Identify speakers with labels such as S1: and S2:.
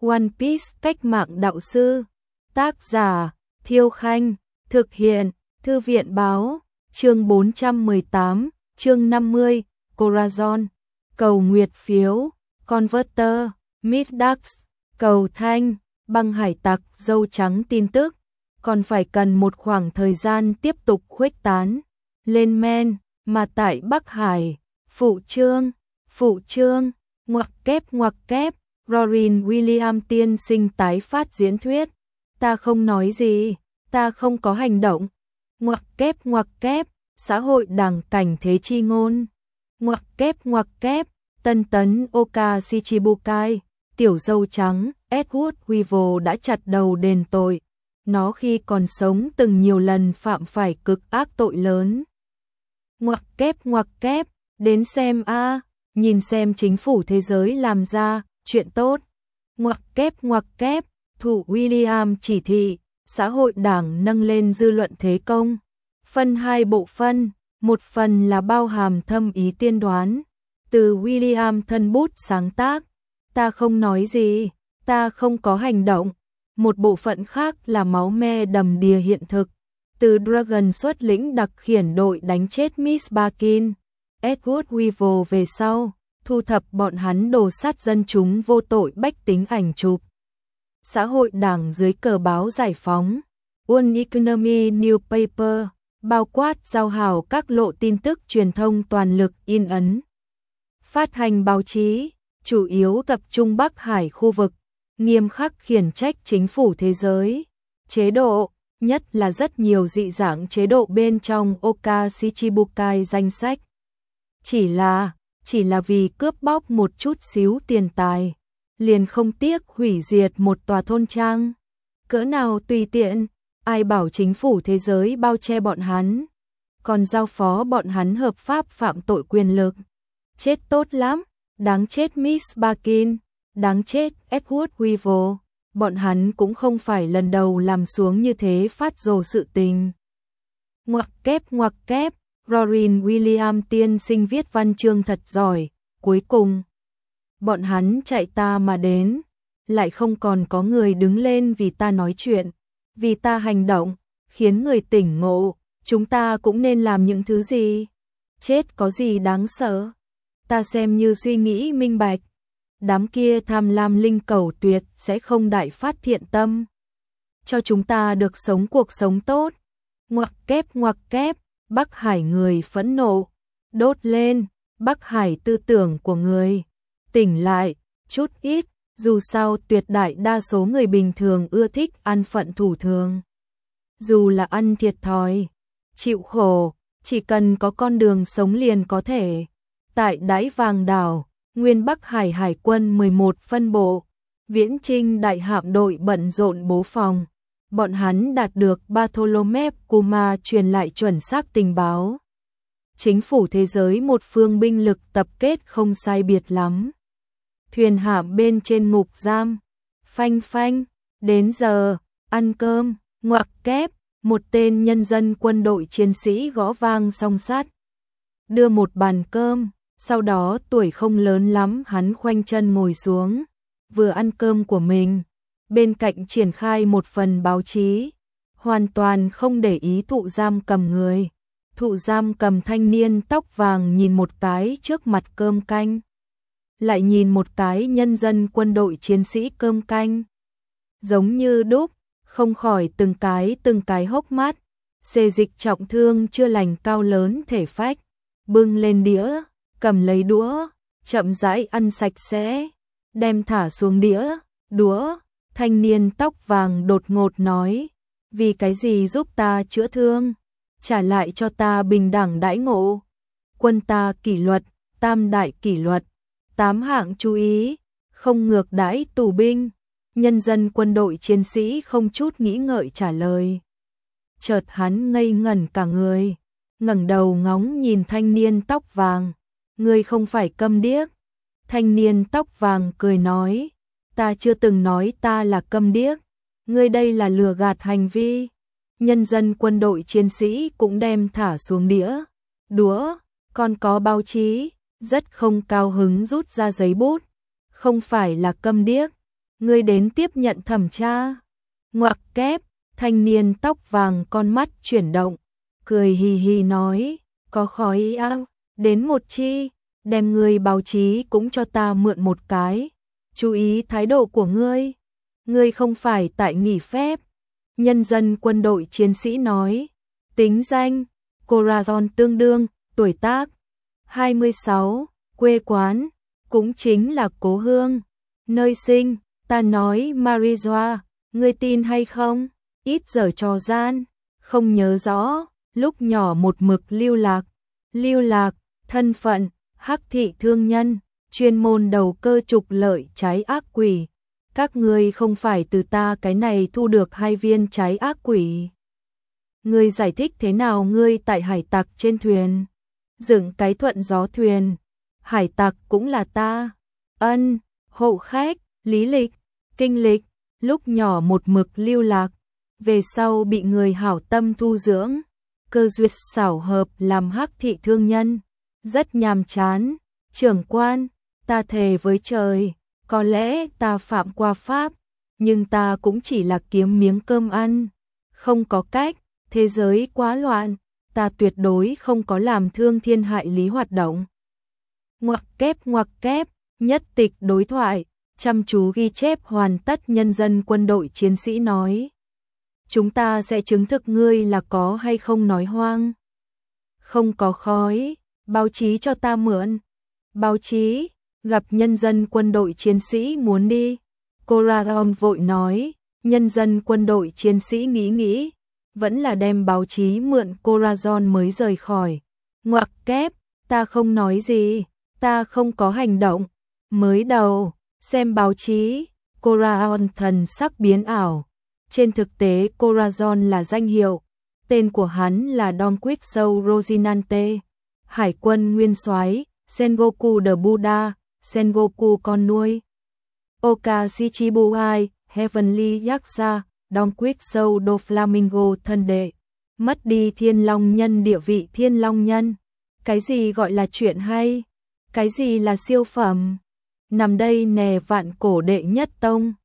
S1: One Piece cách mạng đạo sư. Tác giả Thiêu Khanh. Thực hiện Thư viện Báo. Chương 418, chương 50, Corazon. Cầu nguyệt phiếu, Converter, Middax, cầu thanh, băng hải tặc dâu trắng tin tức. Còn phải cần một khoảng thời gian tiếp tục khuếch tán lên men, mà tại Bắc Hải, phụ trương, ngoặc kép, Robin Williams tiên sinh tái phát diễn thuyết. Ta không nói gì, ta không có hành động. Ngoặc kép, xã hội đẳng cảnh thế chi ngôn. Ngoặc kép, tân tấn Oka Shichibukai, tiểu dâu trắng, Edward Weevil đã chặt đầu đền tội. Nó khi còn sống từng nhiều lần phạm phải cực ác tội lớn. Ngoặc kép, đến xem nhìn xem chính phủ thế giới làm ra chuyện tốt. Ngoặc kép, thủ William chỉ thị, xã hội đảng nâng lên dư luận thế công. Phân hai bộ phân, một phần là bao hàm thâm ý tiên đoán, từ William thân bút sáng tác, ta không nói gì, ta không có hành động. Một bộ phận khác là máu me đầm đìa hiện thực, từ Dragon xuất lĩnh đặc khiển đội đánh chết Miss Barkin, Edward Weevil về sau, thu thập bọn hắn đồ sát dân chúng vô tội bách tính ảnh chụp. Xã hội đảng dưới cờ báo Giải phóng, One Economy Newspaper, bao quát giao hảo các lộ tin tức truyền thông toàn lực in ấn. Phát hành báo chí, chủ yếu tập trung Bắc Hải khu vực, nghiêm khắc khiển trách chính phủ thế giới, chế độ, nhất là rất nhiều dị dạng chế độ bên trong Oka Shichibukai danh sách. Chỉ là vì cướp bóc một chút xíu tiền tài, liền không tiếc hủy diệt một tòa thôn trang. Cỡ nào tùy tiện, ai bảo chính phủ thế giới bao che bọn hắn, còn giao phó bọn hắn hợp pháp phạm tội quyền lực. Chết tốt lắm, đáng chết Miss Barkin, đáng chết Edward Weevil, bọn hắn cũng không phải lần đầu làm xuống như thế phát rồ sự tình. Ngoặc kép, Robin Williams tiên sinh viết văn chương thật giỏi, cuối cùng bọn hắn chạy ta mà đến, lại không còn có người đứng lên vì ta nói chuyện, vì ta hành động, khiến người tỉnh ngộ, chúng ta cũng nên làm những thứ gì. Chết có gì đáng sợ, ta xem như suy nghĩ minh bạch. Đám kia tham lam linh cầu tuyệt sẽ không đại phát thiện tâm, cho chúng ta được sống cuộc sống tốt. Ngoặc kép, Bắc Hải người phẫn nộ, đốt lên, Bắc Hải tư tưởng của người, tỉnh lại, chút ít, dù sao tuyệt đại đa số người bình thường ưa thích ăn phận thủ thường. Dù là ăn thiệt thòi, chịu khổ, chỉ cần có con đường sống liền có thể. Tại Đáy Vàng Đảo, Nguyên Bắc Hải Hải quân 11 phân bộ, Viễn Trinh đại hạm đội bận rộn bố phòng. Bọn hắn đạt được Bartholomew Kuma truyền lại chuẩn xác tình báo. Chính phủ thế giới một phương binh lực tập kết không sai biệt lắm. Thuyền hạm bên trên ngục giam, phanh, đến giờ, ăn cơm, ngoặc kép, một tên nhân dân quân đội chiến sĩ gõ vang song sắt. Đưa một bàn cơm, sau đó tuổi không lớn lắm hắn khoanh chân ngồi xuống, vừa ăn cơm của mình. Bên cạnh triển khai một phần báo chí, hoàn toàn không để ý thụ giam cầm người. Thụ giam cầm thanh niên tóc vàng nhìn một cái trước mặt cơm canh, lại nhìn một cái nhân dân quân đội chiến sĩ cơm canh. Giống như đúc, không khỏi từng cái hốc mắt. Xê dịch trọng thương chưa lành cao lớn thể phách, bưng lên đĩa, cầm lấy đũa, chậm rãi ăn sạch sẽ, đem thả xuống đũa. Thanh niên tóc vàng đột ngột nói, vì cái gì giúp ta chữa thương, trả lại cho ta bình đẳng đãi ngộ. Quân ta kỷ luật, 3 đại kỷ luật, 8 hạng chú ý, không ngược đãi tù binh. Nhân dân quân đội chiến sĩ không chút nghĩ ngợi trả lời. Chợt hắn ngây ngẩn cả người, ngẩng đầu ngóng nhìn thanh niên tóc vàng, ngươi không phải câm điếc. Thanh niên tóc vàng cười nói, ta chưa từng nói ta là câm điếc, ngươi đây là lừa gạt hành vi. Nhân dân quân đội chiến sĩ cũng đem thả xuống đũa, còn có báo chí, rất không cao hứng rút ra giấy bút, không phải là câm điếc, Ngươi đến tiếp nhận thẩm tra. Ngoặc kép, thanh niên tóc vàng con mắt chuyển động, cười hì hì nói, có khói ao, đến một chi, đem ngươi báo chí cũng cho ta mượn một cái. Chú ý thái độ của ngươi. Ngươi không phải tại nghỉ phép. Nhân dân quân đội chiến sĩ nói. Tính danh, Corazon tương đương, tuổi tác 26, quê quán, cũng chính là cố hương. Nơi sinh, ta nói Marijoa, ngươi tin hay không? Ít giờ trò gian, không nhớ rõ, lúc nhỏ một mực lưu lạc, thân phận, hắc thị thương nhân, chuyên môn đầu cơ trục lợi trái ác quỷ. Các ngươi không phải từ ta cái này thu được 2 viên trái ác quỷ. Ngươi giải thích thế nào ngươi tại hải tặc trên thuyền? Dựng cái thuận gió thuyền. Hải tặc cũng là ta. Ân, hộ khách, lý lịch, kinh lịch, lúc nhỏ một mực lưu lạc. Về sau bị người hảo tâm thu dưỡng. Cơ duyệt xảo hợp làm hắc thị thương nhân. Rất nhàm chán. Trưởng quan, ta thề với trời, có lẽ ta phạm qua pháp, nhưng ta cũng chỉ là kiếm miếng cơm ăn. Không có cách, thế giới quá loạn, ta tuyệt đối không có làm thương thiên hại lý hoạt động. Ngoặc kép, nhất tịch đối thoại, chăm chú ghi chép hoàn tất. Nhân dân quân đội chiến sĩ nói. Chúng ta sẽ chứng thực ngươi là có hay không nói hoang. Không có khói, báo chí cho ta mượn. Báo chí, gặp nhân dân quân đội chiến sĩ muốn đi. Corazon vội nói, nhân dân quân đội chiến sĩ nghĩ, vẫn là đem báo chí mượn. Corazon mới rời khỏi. Ngoặc kép, ta không nói gì, ta không có hành động. Mới đầu, xem báo chí, Corazon thần sắc biến ảo. Trên thực tế Corazon là danh hiệu, tên của hắn là Don Quixote Rocinante, hải quân nguyên soái, Sengoku the Buddha, Sengoku con nuôi. Oka Shichibukai, Heavenly Yakuza, Don Quixote do Flamingo thân đệ. Mất đi thiên long nhân địa vị thiên long nhân. Cái gì gọi là chuyện hay? Cái gì là siêu phẩm? Nằm đây nè vạn cổ đệ nhất tông.